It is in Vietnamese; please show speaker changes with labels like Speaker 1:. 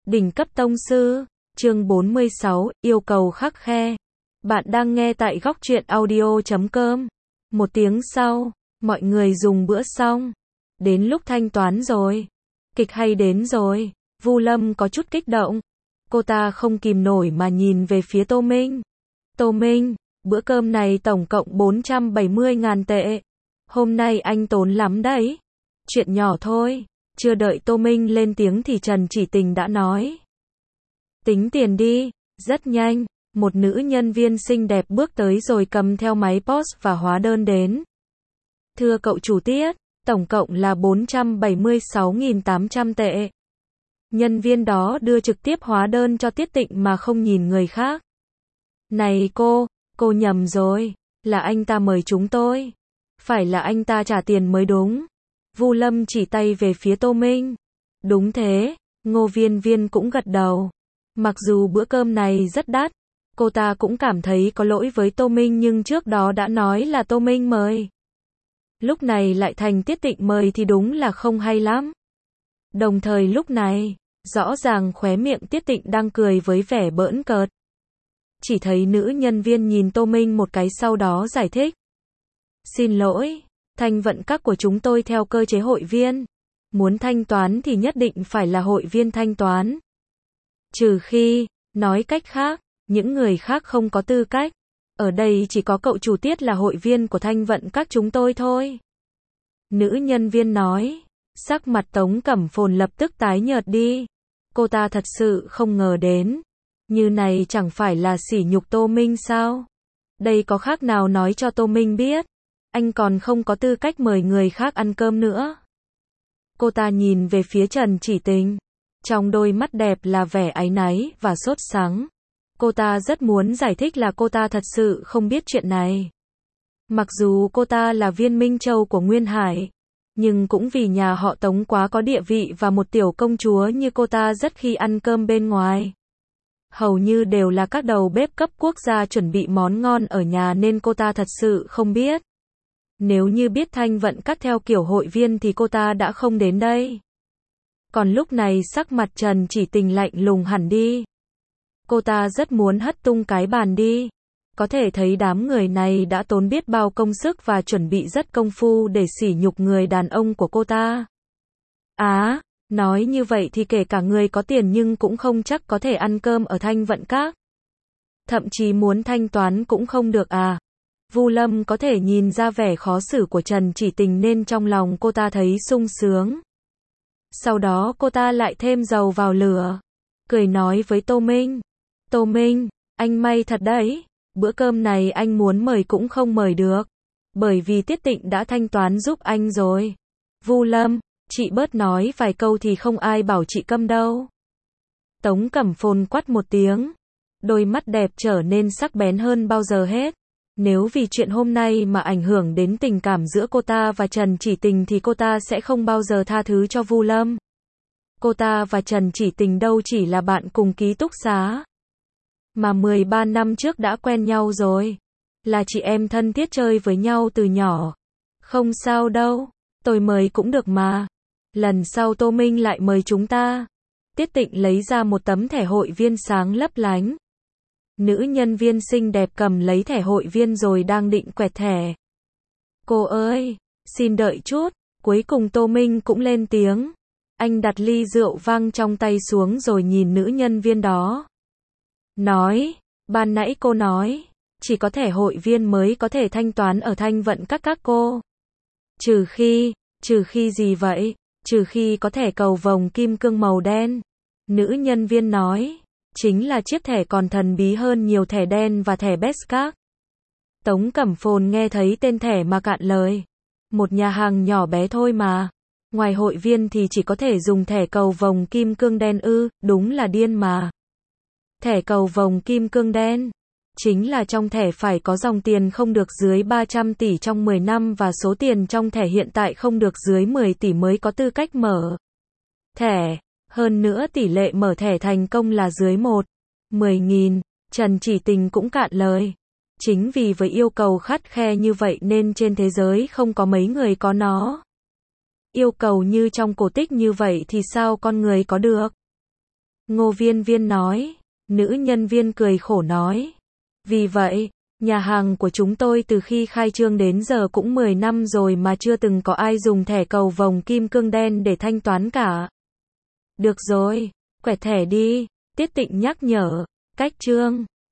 Speaker 1: Đỉnh cấp tông sư, chương 46, yêu cầu khắt khe. Bạn đang nghe tại góc truyện audio.com. Một tiếng sau, mọi người dùng bữa xong. Đến lúc thanh toán rồi. Kịch hay đến rồi. Vu Lâm có chút kích động. Cô ta không kìm nổi mà nhìn về phía Tô Minh. Tô Minh, bữa cơm này tổng cộng 470.000 tệ. Hôm nay anh tốn lắm đấy. Chuyện nhỏ thôi. Chưa đợi Tô Minh lên tiếng thì Trần Chỉ Tình đã nói. Tính tiền đi. Rất nhanh, một nữ nhân viên xinh đẹp bước tới rồi cầm theo máy POS và hóa đơn đến. Thưa cậu chủ tiết, tổng cộng là 476.800 tệ. Nhân viên đó đưa trực tiếp hóa đơn cho Tiết Tịnh mà không nhìn người khác. Này cô nhầm rồi, là anh ta mời chúng tôi. Phải là anh ta trả tiền mới đúng. Vu Lâm chỉ tay về phía Tô Minh. Đúng thế, Ngô Viên Viên cũng gật đầu. Mặc dù bữa cơm này rất đắt, cô ta cũng cảm thấy có lỗi với Tô Minh nhưng trước đó đã nói là Tô Minh mời. Lúc này lại thành Tiết Tịnh mời thì đúng là không hay lắm. Đồng thời lúc này, rõ ràng khóe miệng Tiết Tịnh đang cười với vẻ bỡn cợt. Chỉ thấy nữ nhân viên nhìn Tô Minh một cái sau đó giải thích. Xin lỗi, thanh vận các của chúng tôi theo cơ chế hội viên. Muốn thanh toán thì nhất định phải là hội viên thanh toán. Trừ khi, nói cách khác, những người khác không có tư cách. Ở đây chỉ có cậu chủ Tiết là hội viên của thanh vận các chúng tôi thôi. Nữ nhân viên nói. Sắc mặt Tống Cẩm Phồn lập tức tái nhợt đi. Cô ta thật sự không ngờ đến. Như này chẳng phải là sỉ nhục Tô Minh sao? Đây có khác nào nói cho Tô Minh biết. Anh còn không có tư cách mời người khác ăn cơm nữa. Cô ta nhìn về phía Trần Chỉ Tình. Trong đôi mắt đẹp là vẻ áy náy và sốt sắng. Cô ta rất muốn giải thích là cô ta thật sự không biết chuyện này. Mặc dù cô ta là viên minh châu của Nguyên Hải, nhưng cũng vì nhà họ Tống quá có địa vị và một tiểu công chúa như cô ta rất khi ăn cơm bên ngoài. Hầu như đều là các đầu bếp cấp quốc gia chuẩn bị món ngon ở nhà nên cô ta thật sự không biết. Nếu như biết thanh vận các theo kiểu hội viên thì cô ta đã không đến đây. Còn lúc này sắc mặt Trần Chỉ Tình lạnh lùng hẳn đi. Cô ta rất muốn hất tung cái bàn đi. Có thể thấy đám người này đã tốn biết bao công sức và chuẩn bị rất công phu để sỉ nhục người đàn ông của cô ta. Nói như vậy thì kể cả người có tiền nhưng cũng không chắc có thể ăn cơm ở thanh vận các. Thậm chí muốn thanh toán cũng không được à. Vu Lâm có thể nhìn ra vẻ khó xử của Trần Chỉ Tình nên trong lòng cô ta thấy sung sướng. Sau đó cô ta lại thêm dầu vào lửa. Cười nói với Tô Minh. Tô Minh, anh may thật đấy. Bữa cơm này anh muốn mời cũng không mời được. Bởi vì Tiết Tịnh đã thanh toán giúp anh rồi. Vu Lâm, chị bớt nói vài câu thì không ai bảo chị câm đâu. Tống Cẩm Phồn quát một tiếng. Đôi mắt đẹp trở nên sắc bén hơn bao giờ hết. Nếu vì chuyện hôm nay mà ảnh hưởng đến tình cảm giữa cô ta và Trần Chỉ Tình thì cô ta sẽ không bao giờ tha thứ cho Vu Lâm. Cô ta và Trần Chỉ Tình đâu chỉ là bạn cùng ký túc xá. Mà 13 năm trước đã quen nhau rồi. Là chị em thân thiết chơi với nhau từ nhỏ. Không sao đâu. Tôi mời cũng được mà. Lần sau Tô Minh lại mời chúng ta. Tiết Tịnh lấy ra một tấm thẻ hội viên sáng lấp lánh. Nữ nhân viên xinh đẹp cầm lấy thẻ hội viên rồi đang định quẹt thẻ. Cô ơi, xin đợi chút. Cuối cùng Tô Minh cũng lên tiếng. Anh đặt ly rượu vang trong tay xuống rồi nhìn nữ nhân viên đó. Nói, ban nãy cô nói, chỉ có thẻ hội viên mới có thể thanh toán ở thanh vận các cô. Trừ khi gì vậy? Trừ khi có thẻ cầu vồng kim cương màu đen. Nữ nhân viên nói, chính là chiếc thẻ còn thần bí hơn nhiều thẻ đen và thẻ best card. Tống Cẩm Phồn nghe thấy tên thẻ mà cạn lời. Một nhà hàng nhỏ bé thôi mà. Ngoài hội viên thì chỉ có thể dùng thẻ cầu vồng kim cương đen ư, đúng là điên mà. Thẻ cầu vồng kim cương đen. Chính là trong thẻ phải có dòng tiền không được dưới 300 tỷ trong 10 năm và số tiền trong thẻ hiện tại không được dưới 10 tỷ mới có tư cách mở thẻ. Hơn nữa tỷ lệ mở thẻ thành công là dưới 10.000. Trần Chỉ Tình cũng cạn lời. Chính vì với yêu cầu khắt khe như vậy nên trên thế giới không có mấy người có nó. Yêu cầu như trong cổ tích như vậy thì sao con người có được? Ngô Viên Viên nói. Nữ nhân viên cười khổ nói. Vì vậy, nhà hàng của chúng tôi từ khi khai trương đến giờ cũng 10 năm rồi mà chưa từng có ai dùng thẻ cầu vồng kim cương đen để thanh toán cả. Được rồi, quẹt thẻ đi, Tiết Tịnh nhắc nhở. Cách trương.